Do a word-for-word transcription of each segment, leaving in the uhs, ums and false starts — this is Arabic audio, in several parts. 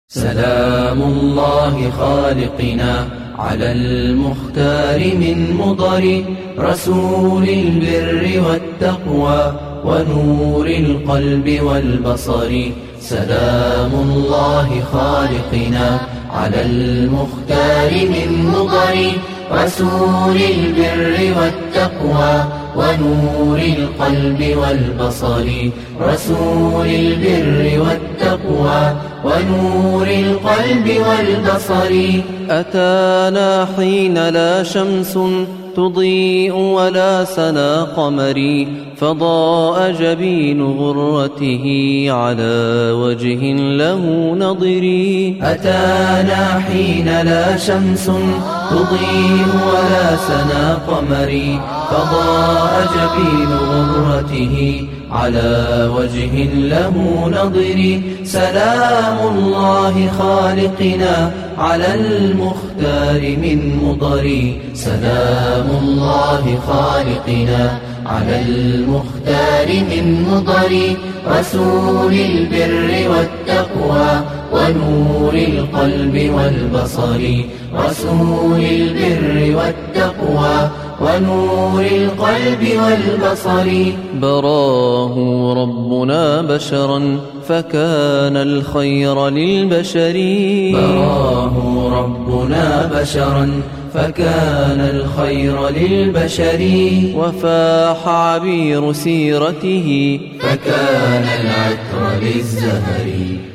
سلام الله خالقنا على المختار من مضر رسول البر والتقوى ونور القلب والبصر. سلام الله خالقنا على المختار من مضر رسول البر والتقوى ونور القلب والبصر. رسول البر والتقوى ونور القلب والبصر. أتانا حين لا شمس تضيء ولا سنا قمري فضاء جبين غرته على وجه له نظري. أتانا حين لا شمس تضيء ولا سنا قمري فضاء جبين غرته على وجه له نظري. سلام الله خالقنا على المختار من مضر. سلام الله خالقنا على المختار من مضر رسول البر والتقوى ونور القلب والبصر. رسول البر والتقوى ونور القلب والبصر. براه ربنا بشرا فكان الخير للبشر. براه ربنا بشرا فكان الخير للبشر. وفاح عبير سيرته فكان العطر للزهر.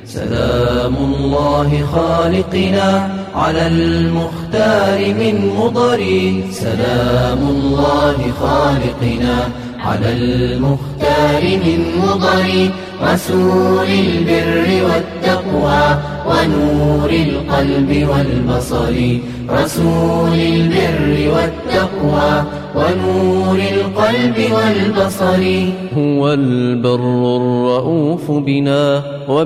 سلام الله خالقنا على المختار من مضر. سلام الله خالقنا على المختار من مضر رسول البر والتقوى ونور القلب والبصر. رسول البر والتقوى ونور القلب والبصر. هو البر الرؤوف بنا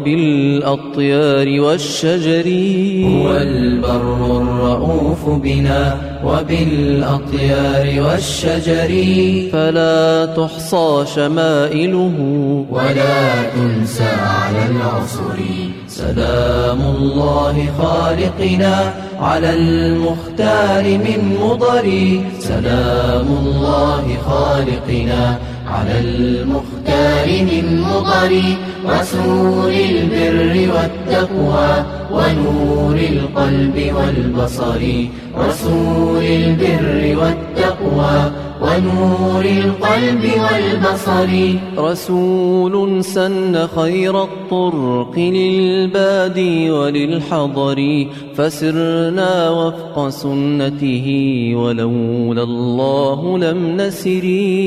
وبالأطيار والشجر. هو البر الرؤوف بنا وبالأطيار والشجر. فلا تحصى شمائله ولا تنسى على العصر. سلام الله خالقنا على المختار من مضر. سلام الله خالقنا على المختار من مضر رسول البر والتقوى ونور القلب والبصر. رسول البر والتقوى ونور القلب والبصر. رسول سن خير الطرق للبادي وللحضر فسرنا وفق سنته ولولا الله لم نسر.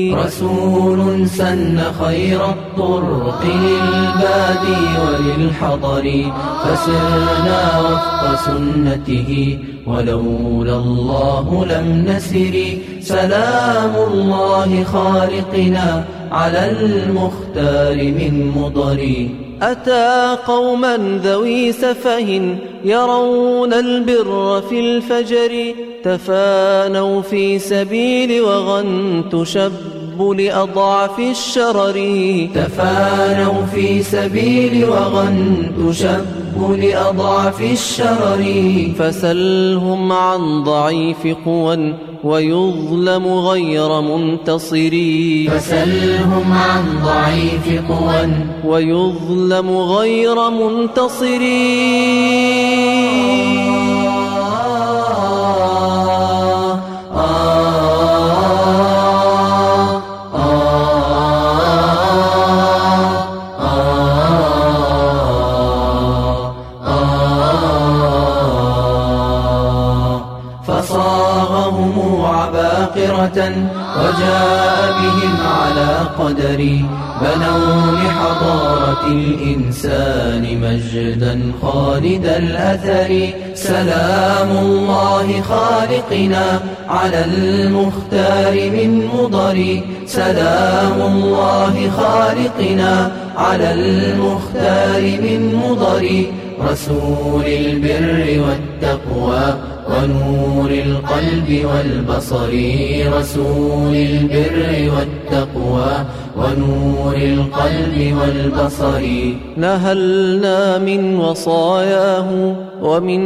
رسول سن خير الطرق للبادي وللحضر فسرنا وفق سنته ولولا الله لم نسر. سلام الله خالقنا على المختار من مضر. أتى قوما ذوي سفه يرون البر في الفجر تفانوا في سبيل وغن تشب لأضعف الشرر. تفانوا في سبيل وغن تشب لأضعف الشرر. فسلهم عن ضعيف قوى ويظلم غير منتصر. فسلهم عن ضعيف قوى ويظلم غير منتصر. فصاغهم عباقرة وجاء بهم على قدر. بنوا لحضارة الإنسان مجدا خالد الأثر. سلام الله خالقنا على المختار من مضر. سلام الله خالقنا على المختار من مضر رسول البر والتقوى ونور القلب والبصر. رسول البر والتقوى ونور القلب والبصر. نهلنا من وصاياه ومن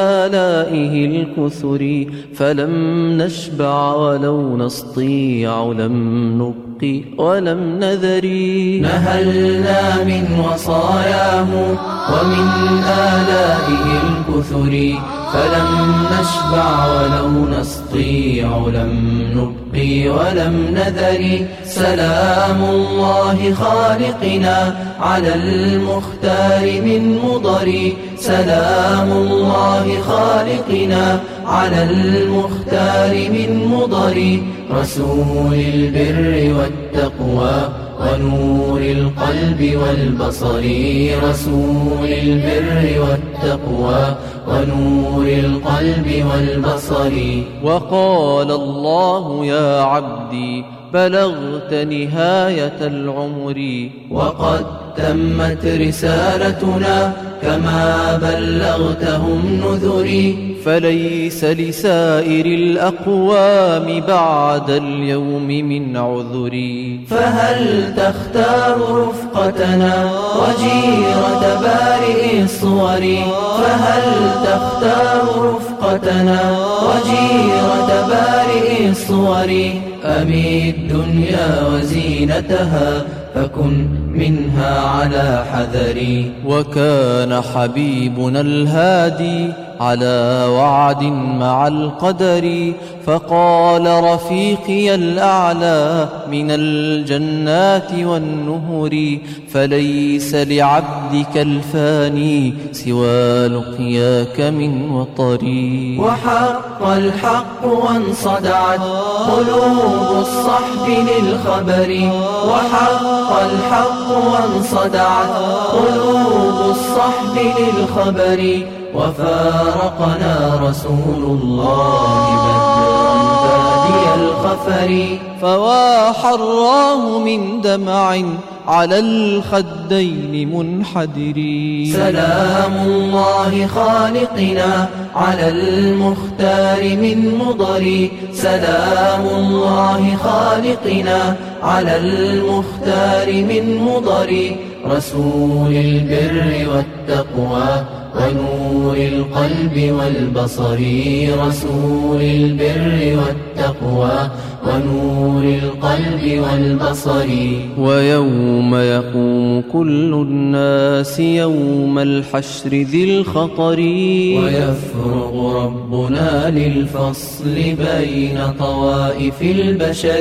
آلائه الكثر، فلم نشبع ولو نستطيع لم نبقي ولم نذري. نهلنا من وصاياه ومن آلائه الكثر، فلم نشبع ولو نستطيع لم نبقي ولم نذر. سلام الله خالقنا على المختار من مضر، سلام الله خالقنا على المختار من مضر. رسول البر والتقوى ونور القلب والبصر، رسول البر والتقوى ونور القلب والبصر. وقال الله يا عبدي بلغت نهاية العمر، وقد تمت رسالتنا كما بلغتهم نذري. فليس لسائر الأقوام بعد اليوم من عذري. فهل تختار رفقتنا وجيرة بارئ الصور، فهل تختار رفقتنا وجيرة بارئ الصور، أم الدنيا وزينتها فكن منها على حذري. وكان حبيبنا الهادي على وعد مع القدر، فقال رفيقي الأعلى من الجنات والنهر، فليس لعبدك الفاني سوى لقياك من وطري. وحق الحق وانصدعت قلوب الصحب للخبر، وحق الحق وانصدعت قلوب الصحب للخبر. وفارقنا رسول الله بدرا بادي الخفر، فوا حراه من دمع على الخدين منحدر. سلام الله خالقنا على المختار من مضر، سلام الله خالقنا على المختار من مضر. رسول البر والتقوى ونور القلب والبصر، رسول البر والتقوى ونور القلب والبصر. ويوم يقوم كل الناس يوم الحشر ذي الخطر، ويفرغ ربنا للفصل بين طوائف البشر.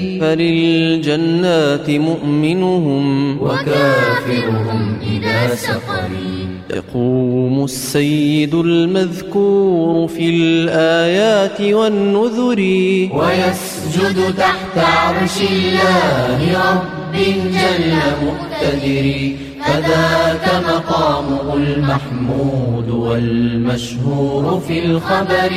فللجنات مؤمنهم وكافرهم إذا سقر. يقوم السيد المذكور في الآيات والنذر، ويسجد تحت عرش الله رب جل مقتدر. فذاك مقامه المحمود والمشهور في الخبر.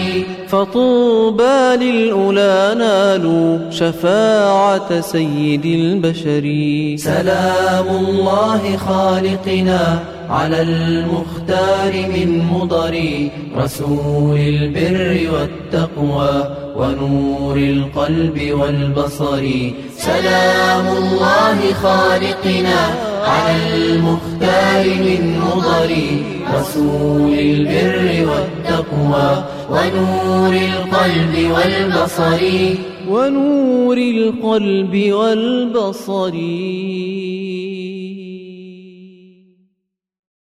فطوبى للأولى نالوا شفاعة سيد البشر. سلام الله خالقنا على المختار من مضر، رسول البر والتقوى ونور القلب والبصر. سلام الله خالقنا على المختار من مضر، رسول البر والتقوى ونور القلب والبصر. ونور القلب والبصر.